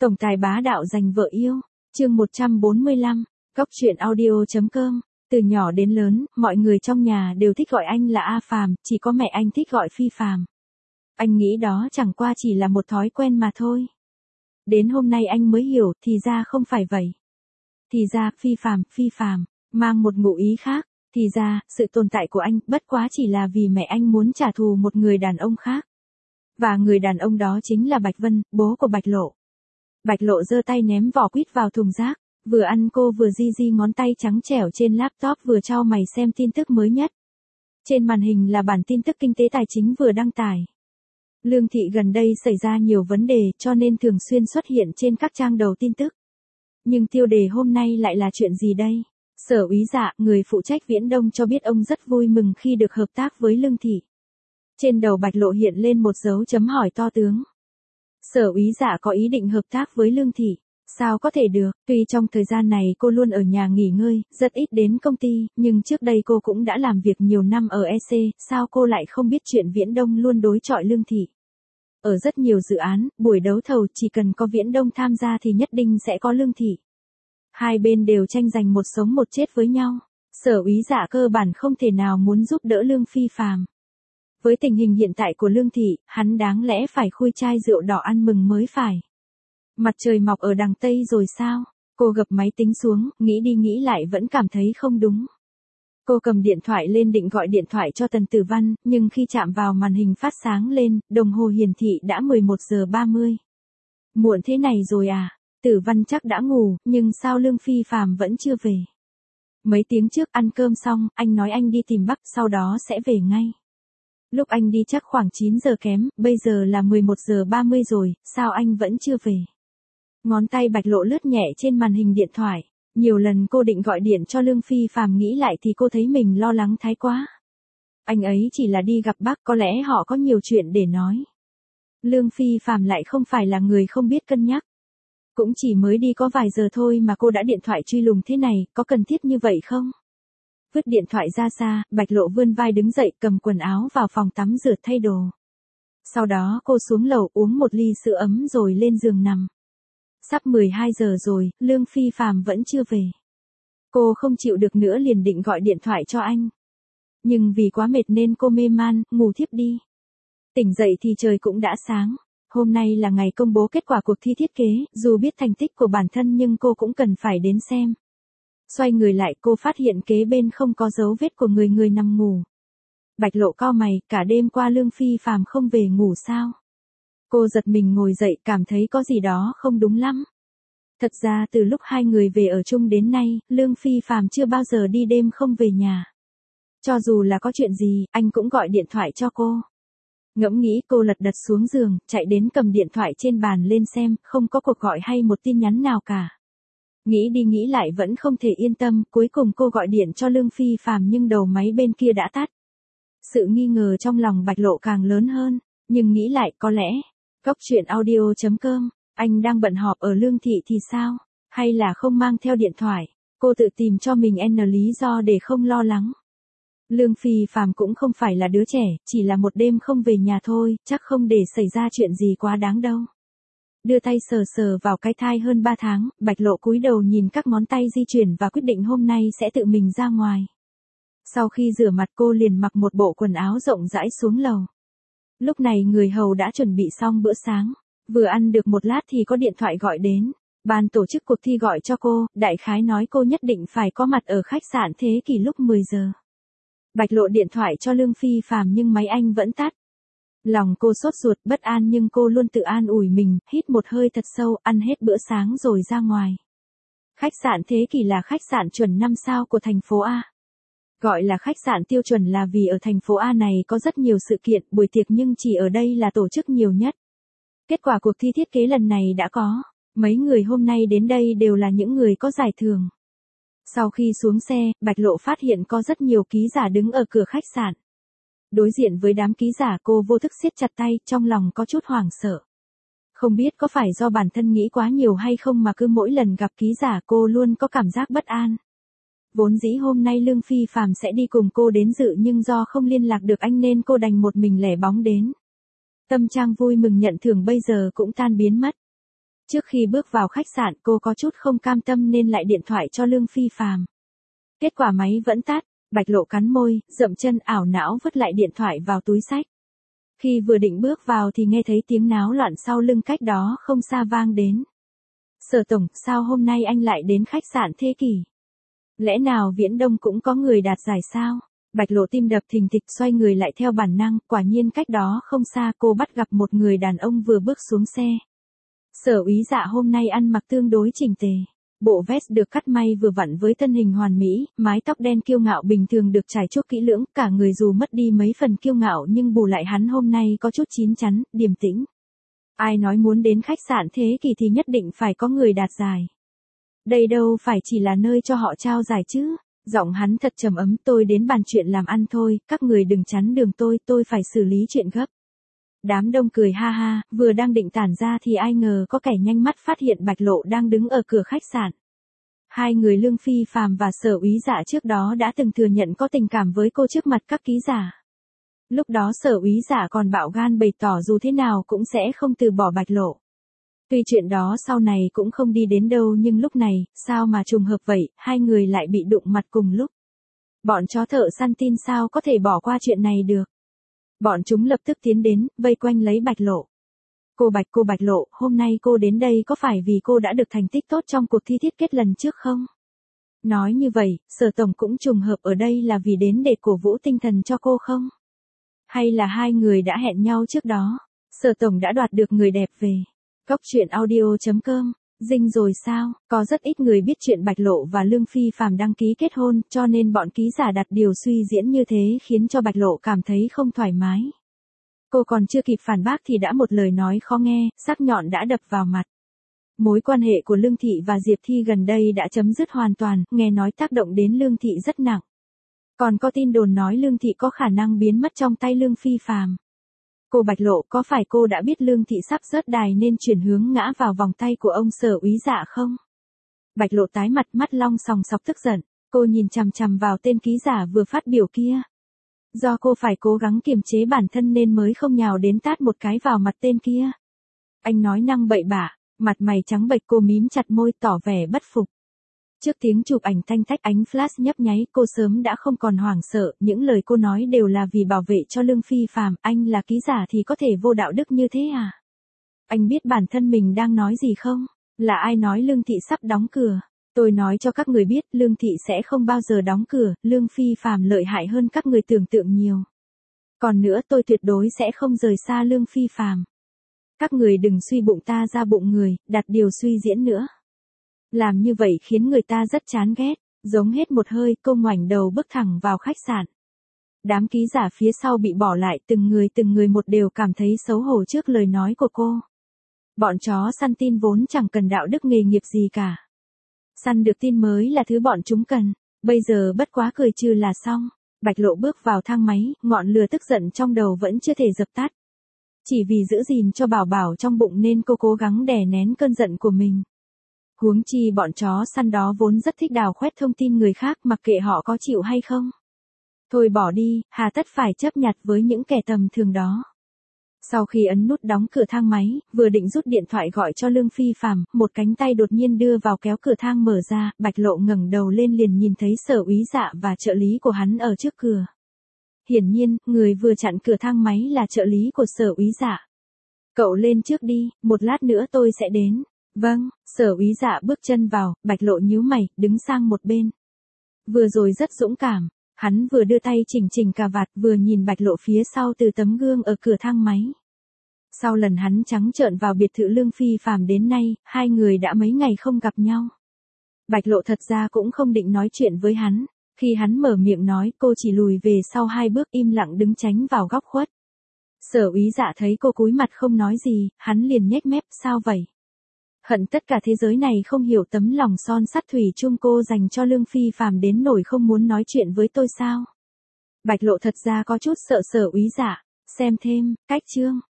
Tổng tài bá đạo giành vợ yêu. Chương 145. Góc truyện audio.com. Từ nhỏ đến lớn, mọi người trong nhà đều thích gọi anh là A Phàm, chỉ có mẹ anh thích gọi Phi Phàm. Anh nghĩ đó chẳng qua chỉ là một thói quen mà thôi. Đến hôm nay anh mới hiểu, thì ra không phải vậy. Thì ra, Phi Phàm, mang một ngụ ý khác. Thì ra, sự tồn tại của anh bất quá chỉ là vì mẹ anh muốn trả thù một người đàn ông khác. Và người đàn ông đó chính là Bạch Vân, bố của Bạch Lộ. Bạch Lộ giơ tay ném vỏ quýt vào thùng rác, vừa ăn cô vừa di ngón tay trắng trẻo trên laptop vừa chau mày xem tin tức mới nhất. Trên màn hình là bản tin tức kinh tế tài chính vừa đăng tải. Lương Thị gần đây xảy ra nhiều vấn đề cho nên thường xuyên xuất hiện trên các trang đầu tin tức. Nhưng tiêu đề hôm nay lại là chuyện gì đây? Sở Úy Dạ, người phụ trách Viễn Đông cho biết ông rất vui mừng khi được hợp tác với Lương Thị. Trên đầu Bạch Lộ hiện lên một dấu chấm hỏi to tướng. Sở Úy Dạ có ý định hợp tác với Lương Thị, sao có thể được, tuy trong thời gian này cô luôn ở nhà nghỉ ngơi, rất ít đến công ty, nhưng trước đây cô cũng đã làm việc nhiều năm ở EC, sao cô lại không biết chuyện Viễn Đông luôn đối chọi Lương Thị. Ở rất nhiều dự án, buổi đấu thầu chỉ cần có Viễn Đông tham gia thì nhất định sẽ có Lương Thị. Hai bên đều tranh giành một sống một chết với nhau, Sở Úy Dạ cơ bản không thể nào muốn giúp đỡ Lương Phi Phàm. Với tình hình hiện tại của Lương Thị, hắn đáng lẽ phải khui chai rượu đỏ ăn mừng mới phải. Mặt trời mọc ở đằng Tây rồi sao? Cô gập máy tính xuống, nghĩ đi nghĩ lại vẫn cảm thấy không đúng. Cô cầm điện thoại lên định gọi điện thoại cho Tần Tử Văn, nhưng khi chạm vào màn hình phát sáng lên, đồng hồ hiển thị đã 11 giờ 30. Muộn thế này rồi à? Tử Văn chắc đã ngủ, nhưng sao Lương Phi Phàm vẫn chưa về? Mấy tiếng trước ăn cơm xong, anh nói anh đi tìm Bắc, sau đó sẽ về ngay. Lúc anh đi chắc khoảng 9 giờ kém, bây giờ là 11 giờ 30 rồi, sao anh vẫn chưa về? Ngón tay Bạch Lộ lướt nhẹ trên màn hình điện thoại. Nhiều lần cô định gọi điện cho Lương Phi Phàm, nghĩ lại thì cô thấy mình lo lắng thái quá. Anh ấy chỉ là đi gặp bác, có lẽ họ có nhiều chuyện để nói. Lương Phi Phàm lại không phải là người không biết cân nhắc. Cũng chỉ mới đi có vài giờ thôi mà cô đã điện thoại truy lùng thế này, có cần thiết như vậy không? Vứt điện thoại ra xa, Bạch Lộ vươn vai đứng dậy cầm quần áo vào phòng tắm rửa thay đồ. Sau đó cô xuống lầu uống một ly sữa ấm rồi lên giường nằm. Sắp 12 giờ rồi, Lương Phi Phàm vẫn chưa về. Cô không chịu được nữa liền định gọi điện thoại cho anh. Nhưng vì quá mệt nên cô mê man, ngủ thiếp đi. Tỉnh dậy thì trời cũng đã sáng. Hôm nay là ngày công bố kết quả cuộc thi thiết kế, dù biết thành tích của bản thân nhưng cô cũng cần phải đến xem. Xoay người lại cô phát hiện kế bên không có dấu vết của người nằm ngủ. Bạch Lộ cau mày, cả đêm qua Lương Phi Phàm không về ngủ sao? Cô giật mình ngồi dậy cảm thấy có gì đó không đúng lắm. Thật ra từ lúc hai người về ở chung đến nay, Lương Phi Phàm chưa bao giờ đi đêm không về nhà. Cho dù là có chuyện gì, anh cũng gọi điện thoại cho cô. Ngẫm nghĩ cô lật đật xuống giường, chạy đến cầm điện thoại trên bàn lên xem, không có cuộc gọi hay một tin nhắn nào cả. Nghĩ đi nghĩ lại vẫn không thể yên tâm, cuối cùng cô gọi điện cho Lương Phi Phàm nhưng đầu máy bên kia đã tắt. Sự nghi ngờ trong lòng Bạch Lộ càng lớn hơn, nhưng nghĩ lại có lẽ, góc truyện audio.com, anh đang bận họp ở Lương Thị thì sao, hay là không mang theo điện thoại, cô tự tìm cho mình lý do để không lo lắng. Lương Phi Phàm cũng không phải là đứa trẻ, chỉ là một đêm không về nhà thôi, chắc không để xảy ra chuyện gì quá đáng đâu. Đưa tay sờ vào cái thai hơn 3 tháng, Bạch Lộ cúi đầu nhìn các ngón tay di chuyển và quyết định hôm nay sẽ tự mình ra ngoài. Sau khi rửa mặt cô liền mặc một bộ quần áo rộng rãi xuống lầu. Lúc này người hầu đã chuẩn bị xong bữa sáng, vừa ăn được một lát thì có điện thoại gọi đến. Ban tổ chức cuộc thi gọi cho cô, đại khái nói cô nhất định phải có mặt ở khách sạn Thế Kỷ lúc 10 giờ. Bạch Lộ điện thoại cho Lương Phi Phàm nhưng máy anh vẫn tắt. Lòng cô sốt ruột bất an nhưng cô luôn tự an ủi mình, hít một hơi thật sâu, ăn hết bữa sáng rồi ra ngoài. Khách sạn Thế Kỷ là khách sạn chuẩn 5 sao của thành phố A. Gọi là khách sạn tiêu chuẩn là vì ở thành phố A này có rất nhiều sự kiện, buổi tiệc nhưng chỉ ở đây là tổ chức nhiều nhất. Kết quả cuộc thi thiết kế lần này đã có. Mấy người hôm nay đến đây đều là những người có giải thưởng. Sau khi xuống xe, Bạch Lộ phát hiện có rất nhiều ký giả đứng ở cửa khách sạn. Đối diện với đám ký giả cô vô thức siết chặt tay, trong lòng có chút hoảng sợ. Không biết có phải do bản thân nghĩ quá nhiều hay không mà cứ mỗi lần gặp ký giả cô luôn có cảm giác bất an. Vốn dĩ hôm nay Lương Phi Phàm sẽ đi cùng cô đến dự nhưng do không liên lạc được anh nên cô đành một mình lẻ bóng đến. Tâm trạng vui mừng nhận thưởng bây giờ cũng tan biến mất. Trước khi bước vào khách sạn cô có chút không cam tâm nên lại điện thoại cho Lương Phi Phàm. Kết quả máy vẫn tắt, Bạch Lộ cắn môi, dậm chân ảo não vứt lại điện thoại vào túi xách. Khi vừa định bước vào thì nghe thấy tiếng náo loạn sau lưng cách đó không xa vang đến. Sở tổng, sao hôm nay anh lại đến khách sạn Thế Kỷ? Lẽ nào Viễn Đông cũng có người đạt giải sao? Bạch Lộ tim đập thình thịch xoay người lại theo bản năng, quả nhiên cách đó không xa cô bắt gặp một người đàn ông vừa bước xuống xe. Sở Úy Dạ hôm nay ăn mặc tương đối chỉnh tề. Bộ vest được cắt may vừa vặn với thân hình hoàn mỹ, mái tóc đen kiêu ngạo bình thường được trải chuốt kỹ lưỡng, cả người dù mất đi mấy phần kiêu ngạo nhưng bù lại hắn hôm nay có chút chín chắn, điềm tĩnh. Ai nói muốn đến khách sạn Thế Kỷ thì nhất định phải có người đạt giải. Đây đâu phải chỉ là nơi cho họ trao giải chứ. Giọng hắn thật trầm ấm, tôi đến bàn chuyện làm ăn thôi, các người đừng chắn đường tôi phải xử lý chuyện gấp. Đám đông cười ha ha, vừa đang định tản ra thì ai ngờ có kẻ nhanh mắt phát hiện Bạch Lộ đang đứng ở cửa khách sạn. Hai người Lương Phi Phàm và Sở Úy Dạ trước đó đã từng thừa nhận có tình cảm với cô trước mặt các ký giả. Lúc đó Sở Úy Dạ còn bạo gan bày tỏ dù thế nào cũng sẽ không từ bỏ Bạch Lộ. Tuy chuyện đó sau này cũng không đi đến đâu nhưng lúc này, sao mà trùng hợp vậy, hai người lại bị đụng mặt cùng lúc. Bọn chó thợ săn tin sao có thể bỏ qua chuyện này được. Bọn chúng lập tức tiến đến, vây quanh lấy Bạch Lộ. Cô Bạch Lộ, hôm nay cô đến đây có phải vì cô đã được thành tích tốt trong cuộc thi thiết kết lần trước không? Nói như vậy, Sở tổng cũng trùng hợp ở đây là vì đến để cổ vũ tinh thần cho cô không? Hay là hai người đã hẹn nhau trước đó? Sở tổng đã đoạt được người đẹp về. Cóc truyện audio.com, dinh rồi sao? Có rất ít người biết chuyện Bạch Lộ và Lương Phi Phàm đăng ký kết hôn, cho nên bọn ký giả đặt điều suy diễn như thế khiến cho Bạch Lộ cảm thấy không thoải mái. Cô còn chưa kịp phản bác thì đã một lời nói khó nghe, sắc nhọn đã đập vào mặt. Mối quan hệ của Lương Thị và Diệp Thi gần đây đã chấm dứt hoàn toàn, nghe nói tác động đến Lương Thị rất nặng. Còn có tin đồn nói Lương Thị có khả năng biến mất trong tay Lương Phi Phàm. Cô Bạch Lộ, có phải cô đã biết Lương Thị sắp rớt đài nên chuyển hướng ngã vào vòng tay của ông Sở Úy Dạ không? Bạch Lộ tái mặt, mắt long sòng sọc tức giận, cô nhìn chằm chằm vào tên ký giả vừa phát biểu kia. Do cô phải cố gắng kiềm chế bản thân nên mới không nhào đến tát một cái vào mặt tên kia. Anh nói năng bậy bạ, mặt mày trắng bệch, cô mím chặt môi tỏ vẻ bất phục. Trước tiếng chụp ảnh tanh tách ánh flash nhấp nháy, cô sớm đã không còn hoảng sợ, những lời cô nói đều là vì bảo vệ cho Lương Phi Phàm. Anh là ký giả thì có thể vô đạo đức như thế à? Anh biết bản thân mình đang nói gì không? Là ai nói Lương Thị sắp đóng cửa? Tôi nói cho các người biết, Lương Thị sẽ không bao giờ đóng cửa, Lương Phi Phàm lợi hại hơn các người tưởng tượng nhiều. Còn nữa, tôi tuyệt đối sẽ không rời xa Lương Phi Phàm. Các người đừng suy bụng ta ra bụng người, đặt điều suy diễn nữa. Làm như vậy khiến người ta rất chán ghét, giống hết một hơi, cô ngoảnh đầu bước thẳng vào khách sạn. Đám ký giả phía sau bị bỏ lại, từng người một đều cảm thấy xấu hổ trước lời nói của cô. Bọn chó săn tin vốn chẳng cần đạo đức nghề nghiệp gì cả. Săn được tin mới là thứ bọn chúng cần, bây giờ bất quá cười trừ là xong. Bạch Lộ bước vào thang máy, ngọn lửa tức giận trong đầu vẫn chưa thể dập tắt. Chỉ vì giữ gìn cho Bảo Bảo trong bụng nên cô cố gắng đè nén cơn giận của mình. Huống chi bọn chó săn đó vốn rất thích đào khoét thông tin người khác mặc kệ họ có chịu hay không. Thôi bỏ đi, hà tất phải chấp nhặt với những kẻ tầm thường đó. Sau khi ấn nút đóng cửa thang máy, vừa định rút điện thoại gọi cho Lương Phi Phàm, một cánh tay đột nhiên đưa vào kéo cửa thang mở ra, Bạch Lộ ngẩng đầu lên liền nhìn thấy Sở Úy Dạ và trợ lý của hắn ở trước cửa. Hiển nhiên, người vừa chặn cửa thang máy là trợ lý của Sở Úy Dạ. Cậu lên trước đi, một lát nữa tôi sẽ đến. Vâng, Sở Úy Dạ bước chân vào, Bạch Lộ nhíu mày, đứng sang một bên. Vừa rồi rất dũng cảm, hắn vừa đưa tay chỉnh cà vạt vừa nhìn Bạch Lộ phía sau từ tấm gương ở cửa thang máy. Sau lần hắn trắng trợn vào biệt thự Lương Phi Phàm đến nay, hai người đã mấy ngày không gặp nhau. Bạch Lộ thật ra cũng không định nói chuyện với hắn, khi hắn mở miệng nói cô chỉ lùi về sau 2 bước im lặng đứng tránh vào góc khuất. Sở Úy Dạ thấy cô cúi mặt không nói gì, hắn liền nhếch mép, sao vậy? Hận tất cả thế giới này không hiểu tấm lòng son sắt thủy chung cô dành cho Lương Phi Phàm đến nỗi không muốn nói chuyện với tôi sao? Bạch Lộ thật ra có chút sợ Sở Úy Dạ, xem thêm, cách chương.